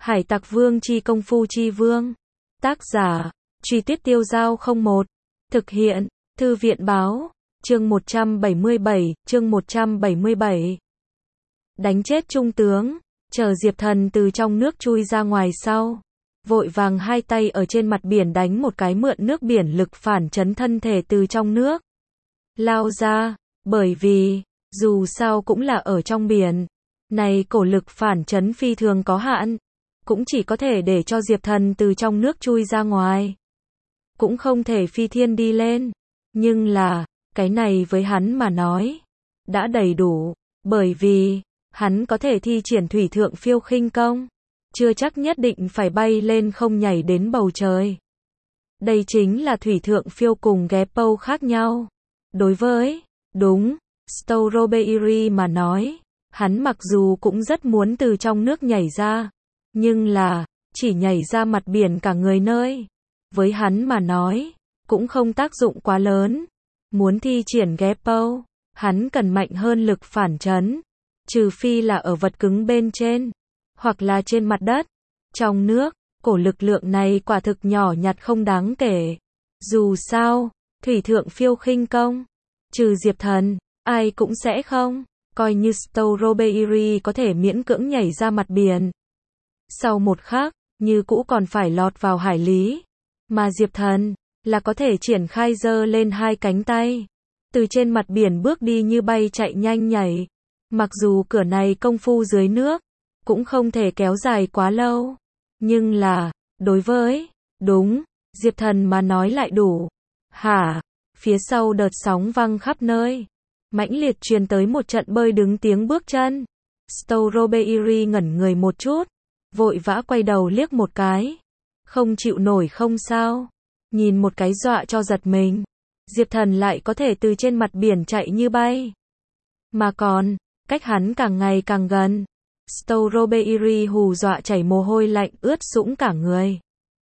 Hải Tặc Vương chi công phu chi vương. Tác giả, Truy Tuyết Tiêu Giao 01. Thực hiện, Thư viện Báo. Chương 177, chương 177. Đánh chết trung tướng, chờ Diệp Thần từ trong nước chui ra ngoài sau. Vội vàng hai tay ở trên mặt biển đánh một cái mượn nước biển lực phản chấn thân thể từ trong nước. Lao ra, bởi vì, dù sao cũng là ở trong biển. Này cổ lực phản chấn phi thường có hạn. Cũng chỉ có thể để cho Diệp Thần từ trong nước chui ra ngoài. Cũng không thể phi thiên đi lên. Nhưng là, cái này với hắn mà nói, đã đầy đủ. Bởi vì, hắn có thể thi triển thủy thượng phiêu khinh công. Chưa chắc nhất định phải bay lên không nhảy đến bầu trời. Đây chính là thủy thượng phiêu cùng Geppo khác nhau. Đối với, đúng, Storobeiri mà nói, hắn mặc dù cũng rất muốn từ trong nước nhảy ra. Nhưng là, chỉ nhảy ra mặt biển cả người nơi. Với hắn mà nói, cũng không tác dụng quá lớn. Muốn thi triển Geppo, hắn cần mạnh hơn lực phản chấn. Trừ phi là ở vật cứng bên trên, hoặc là trên mặt đất. Trong nước, cổ lực lượng này quả thực nhỏ nhặt không đáng kể. Dù sao, thủy thượng phiêu khinh công, trừ Diệp Thần, ai cũng sẽ không. Coi như Storobeiri có thể miễn cưỡng nhảy ra mặt biển. Sau một khắc, như cũ còn phải lọt vào hải lý. Mà Diệp Thần, là có thể triển khai giơ lên hai cánh tay. Từ trên mặt biển bước đi như bay chạy nhanh nhảy. Mặc dù cửa này công phu dưới nước, cũng không thể kéo dài quá lâu. Nhưng là, đối với, đúng, Diệp Thần mà nói lại đủ. Hả? Phía sau đợt sóng văng khắp nơi. Mãnh liệt truyền tới một trận bơi đứng tiếng bước chân. Storobeiri ngẩn người một chút. Vội vã quay đầu liếc một cái. Không chịu nổi không sao. Nhìn một cái dọa cho giật mình. Diệp Thần lại có thể từ trên mặt biển chạy như bay. Mà còn, cách hắn càng ngày càng gần. Storobeiri hù dọa chảy mồ hôi lạnh ướt sũng cả người.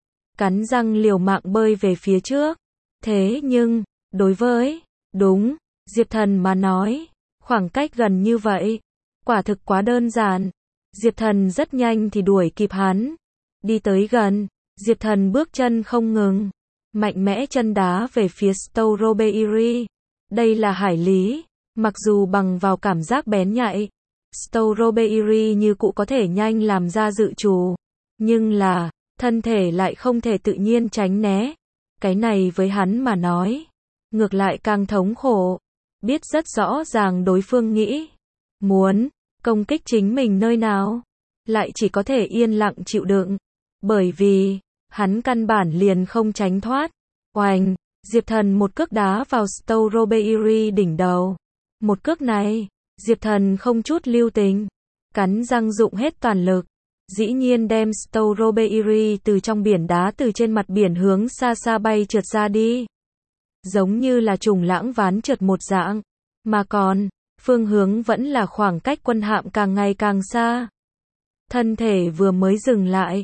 Cắn răng liều mạng bơi về phía trước. Thế nhưng, đối với, đúng, Diệp Thần mà nói, khoảng cách gần như vậy, quả thực quá đơn giản. Diệp Thần rất nhanh thì đuổi kịp hắn. Đi tới gần, Diệp Thần bước chân không ngừng, mạnh mẽ chân đá về phía Storobeiri. Đây là hải lý, mặc dù bằng vào cảm giác bén nhạy, Storobeiri như cũ có thể nhanh làm ra dự trù. Nhưng là, thân thể lại không thể tự nhiên tránh né. Cái này với hắn mà nói, ngược lại càng thống khổ. Biết rất rõ ràng đối phương nghĩ, muốn công kích chính mình nơi nào, lại chỉ có thể yên lặng chịu đựng. Bởi vì, hắn căn bản liền không tránh thoát. Oành, Diệp Thần một cước đá vào Storobeiri đỉnh đầu. Một cước này, Diệp Thần không chút lưu tình, cắn răng dụng hết toàn lực. Dĩ nhiên đem Storobeiri từ trong biển đá từ trên mặt biển hướng xa xa bay trượt ra đi. Giống như là trùng lãng ván trượt một dạng. Mà còn, phương hướng vẫn là khoảng cách quân hạm càng ngày càng xa. Thân thể vừa mới dừng lại,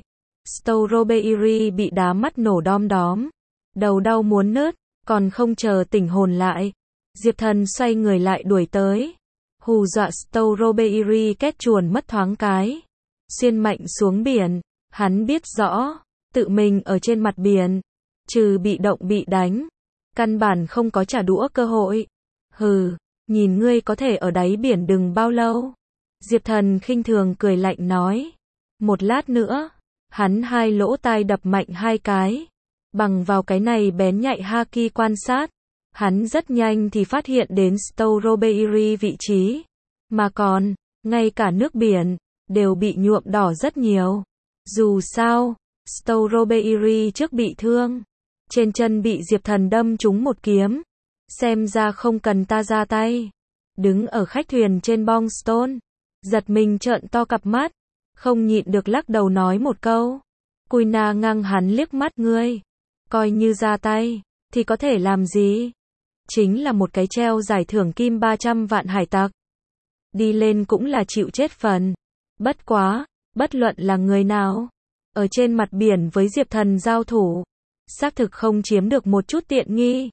Storobeiri bị đá mắt nổ đom đóm. Đầu đau muốn nứt, còn không chờ tỉnh hồn lại. Diệp Thần xoay người lại đuổi tới. Hù dọa Storobeiri két chuồn mất thoáng cái. Xuyên mạnh xuống biển, hắn biết rõ, tự mình ở trên mặt biển, trừ bị động bị đánh, căn bản không có trả đũa cơ hội. Hừ, nhìn ngươi có thể ở đáy biển đừng bao lâu. Diệp Thần khinh thường cười lạnh nói. Một lát nữa, hắn hai lỗ tai đập mạnh hai cái. Bằng vào cái này bén nhạy haki quan sát, hắn rất nhanh thì phát hiện đến Storobeiri vị trí. Mà còn, ngay cả nước biển, đều bị nhuộm đỏ rất nhiều. Dù sao, Storobeiri trước bị thương. Trên chân bị Diệp Thần đâm trúng một kiếm. Xem ra không cần ta ra tay. Đứng ở khách thuyền trên Bongstone, giật mình trợn to cặp mắt, không nhịn được lắc đầu nói một câu. Cùi-na ngăng hắn liếc mắt ngươi. Coi như ra tay, thì có thể làm gì? Chính là một cái treo giải thưởng kim 300 vạn hải tặc. Đi lên cũng là chịu chết phần. Bất quá, bất luận là người nào, ở trên mặt biển với Diệp Thần giao thủ, xác thực không chiếm được một chút tiện nghi.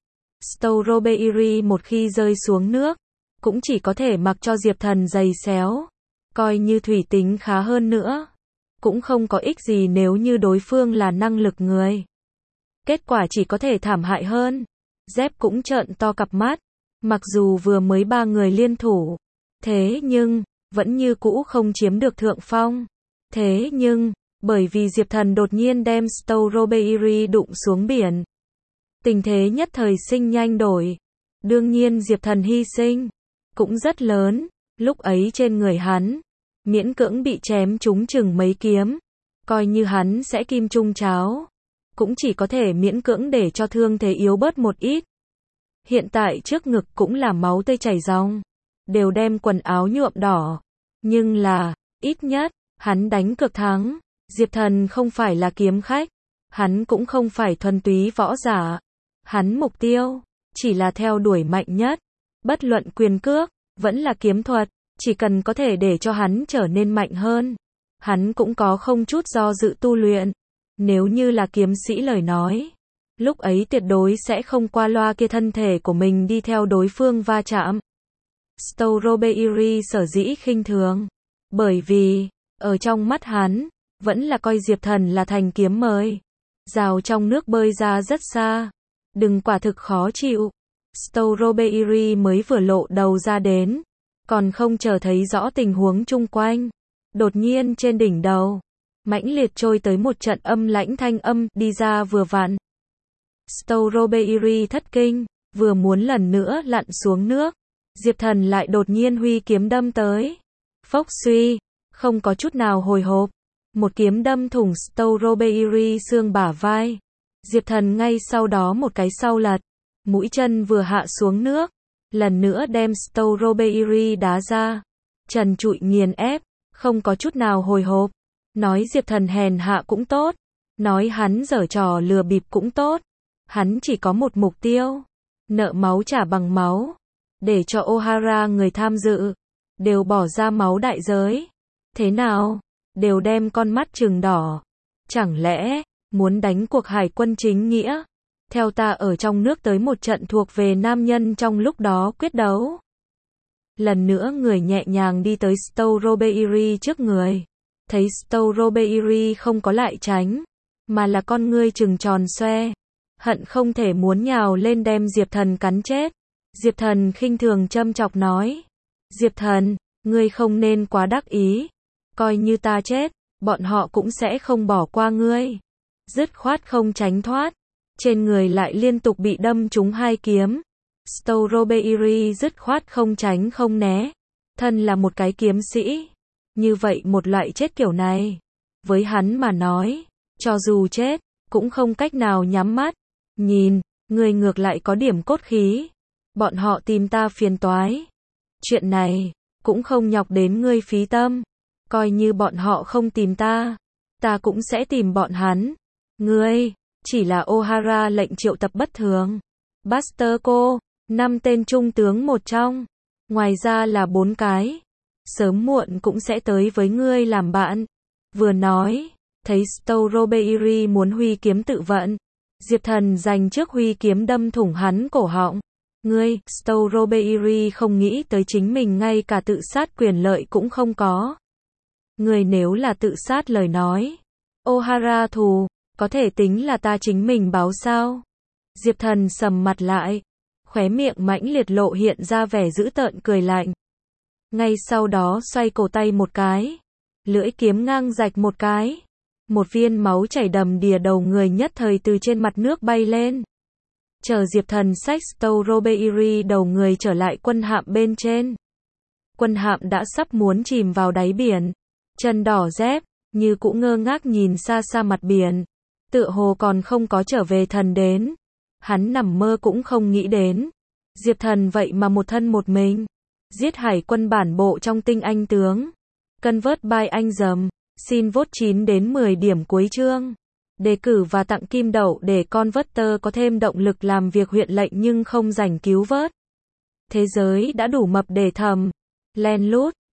Storobeiri một khi rơi xuống nước, cũng chỉ có thể mặc cho Diệp Thần giày xéo. Coi như thủy tính khá hơn nữa, cũng không có ích gì nếu như đối phương là năng lực người. Kết quả chỉ có thể thảm hại hơn. Zep cũng trợn to cặp mắt, mặc dù vừa mới 3 người liên thủ, thế nhưng, vẫn như cũ không chiếm được thượng phong. Thế nhưng, bởi vì Diệp Thần đột nhiên đem Strawberry đụng xuống biển, tình thế nhất thời sinh nhanh đổi. Đương nhiên Diệp Thần hy sinh cũng rất lớn, lúc ấy trên người hắn, miễn cưỡng bị chém trúng chừng mấy kiếm, coi như hắn sẽ kim trung cháo, cũng chỉ có thể miễn cưỡng để cho thương thế yếu bớt một ít. Hiện tại trước ngực cũng là máu tươi chảy ròng, đều đem quần áo nhuộm đỏ, nhưng là, ít nhất, hắn đánh cược thắng. Diệp Thần không phải là kiếm khách, hắn cũng không phải thuần túy võ giả, hắn mục tiêu chỉ là theo đuổi mạnh nhất, bất luận quyền cước, vẫn là kiếm thuật, chỉ cần có thể để cho hắn trở nên mạnh hơn, hắn cũng có không chút do dự tu luyện. Nếu như là kiếm sĩ lời nói, lúc ấy tuyệt đối sẽ không qua loa kia thân thể của mình đi theo đối phương va chạm. Strawberry sở dĩ khinh thường, bởi vì, ở trong mắt hắn, vẫn là coi Diệp Thần là thành kiếm mời. Rào trong nước bơi ra rất xa. Đừng quả thực khó chịu. Strawberry mới vừa lộ đầu ra đến, còn không chờ thấy rõ tình huống chung quanh. Đột nhiên trên đỉnh đầu, mãnh liệt trôi tới một trận âm lãnh thanh âm, đi ra vừa vặn. Strawberry thất kinh, vừa muốn lần nữa lặn xuống nước. Diệp Thần lại đột nhiên huy kiếm đâm tới. Phốc suy, không có chút nào hồi hộp. Một kiếm đâm thủng Strawberry xương bả vai. Diệp Thần ngay sau đó một cái sau lật, mũi chân vừa hạ xuống nước, lần nữa đem Strawberry đá ra. Trần trụi nghiền ép, không có chút nào hồi hộp. Nói Diệp Thần hèn hạ cũng tốt, nói hắn giở trò lừa bịp cũng tốt. Hắn chỉ có một mục tiêu, nợ máu trả bằng máu, để cho O'Hara người tham dự đều bỏ ra máu đại giới. Thế nào? Đều đem con mắt trừng đỏ. Chẳng lẽ muốn đánh cuộc hải quân chính nghĩa? Theo ta ở trong nước tới một trận thuộc về nam nhân trong lúc đó quyết đấu. Lần nữa người nhẹ nhàng đi tới Strawberry trước người. Thấy Strawberry không có lại tránh, mà là con ngươi trừng tròn xoe, hận không thể muốn nhào lên đem Diệp Thần cắn chết. Diệp Thần khinh thường châm chọc nói. Diệp Thần, ngươi không nên quá đắc ý. Coi như ta chết, bọn họ cũng sẽ không bỏ qua ngươi. Dứt khoát không tránh thoát. Trên người lại liên tục bị đâm trúng 2 kiếm. Strawberry dứt khoát không tránh không né. Thân là một cái kiếm sĩ. Như vậy một loại chết kiểu này, với hắn mà nói, cho dù chết, cũng không cách nào nhắm mắt. Nhìn, người ngược lại có điểm cốt khí. Bọn họ tìm ta phiền toái. Chuyện này, cũng không nhọc đến ngươi phí tâm. Coi như bọn họ không tìm ta, ta cũng sẽ tìm bọn hắn. Ngươi, chỉ là O'Hara lệnh triệu tập bất thường. Buster cô, 5 tên trung tướng một trong. Ngoài ra là 4 cái. Sớm muộn cũng sẽ tới với ngươi làm bạn. Vừa nói, thấy Strawberry muốn huy kiếm tự vận. Diệp Thần giành trước huy kiếm đâm thủng hắn cổ họng. Ngươi, Strawberry không nghĩ tới chính mình ngay cả tự sát quyền lợi cũng không có. Ngươi nếu là tự sát lời nói, O'Hara thù, có thể tính là ta chính mình báo sao? Diệp Thần sầm mặt lại, khóe miệng mãnh liệt lộ hiện ra vẻ dữ tợn cười lạnh. Ngay sau đó xoay cổ tay một cái, lưỡi kiếm ngang rạch một cái. Một viên máu chảy đầm đìa đầu người nhất thời từ trên mặt nước bay lên. Chờ Diệp Thần xách Strawberry đầu người trở lại quân hạm bên trên. Quân hạm đã sắp muốn chìm vào đáy biển. Chân đỏ dép, như cũng ngơ ngác nhìn xa xa mặt biển. Tựa hồ còn không có trở về thần đến. Hắn nằm mơ cũng không nghĩ đến. Diệp Thần vậy mà một thân một mình. Giết hải quân bản bộ trong tinh anh tướng. Convert by anh dầm. Xin vote 9 đến 10 điểm cuối chương. Đề cử và tặng kim đậu để Converter có thêm động lực làm việc huyện lệnh nhưng không rảnh cứu vớt. Thế giới đã đủ mập để thầm. Len lút.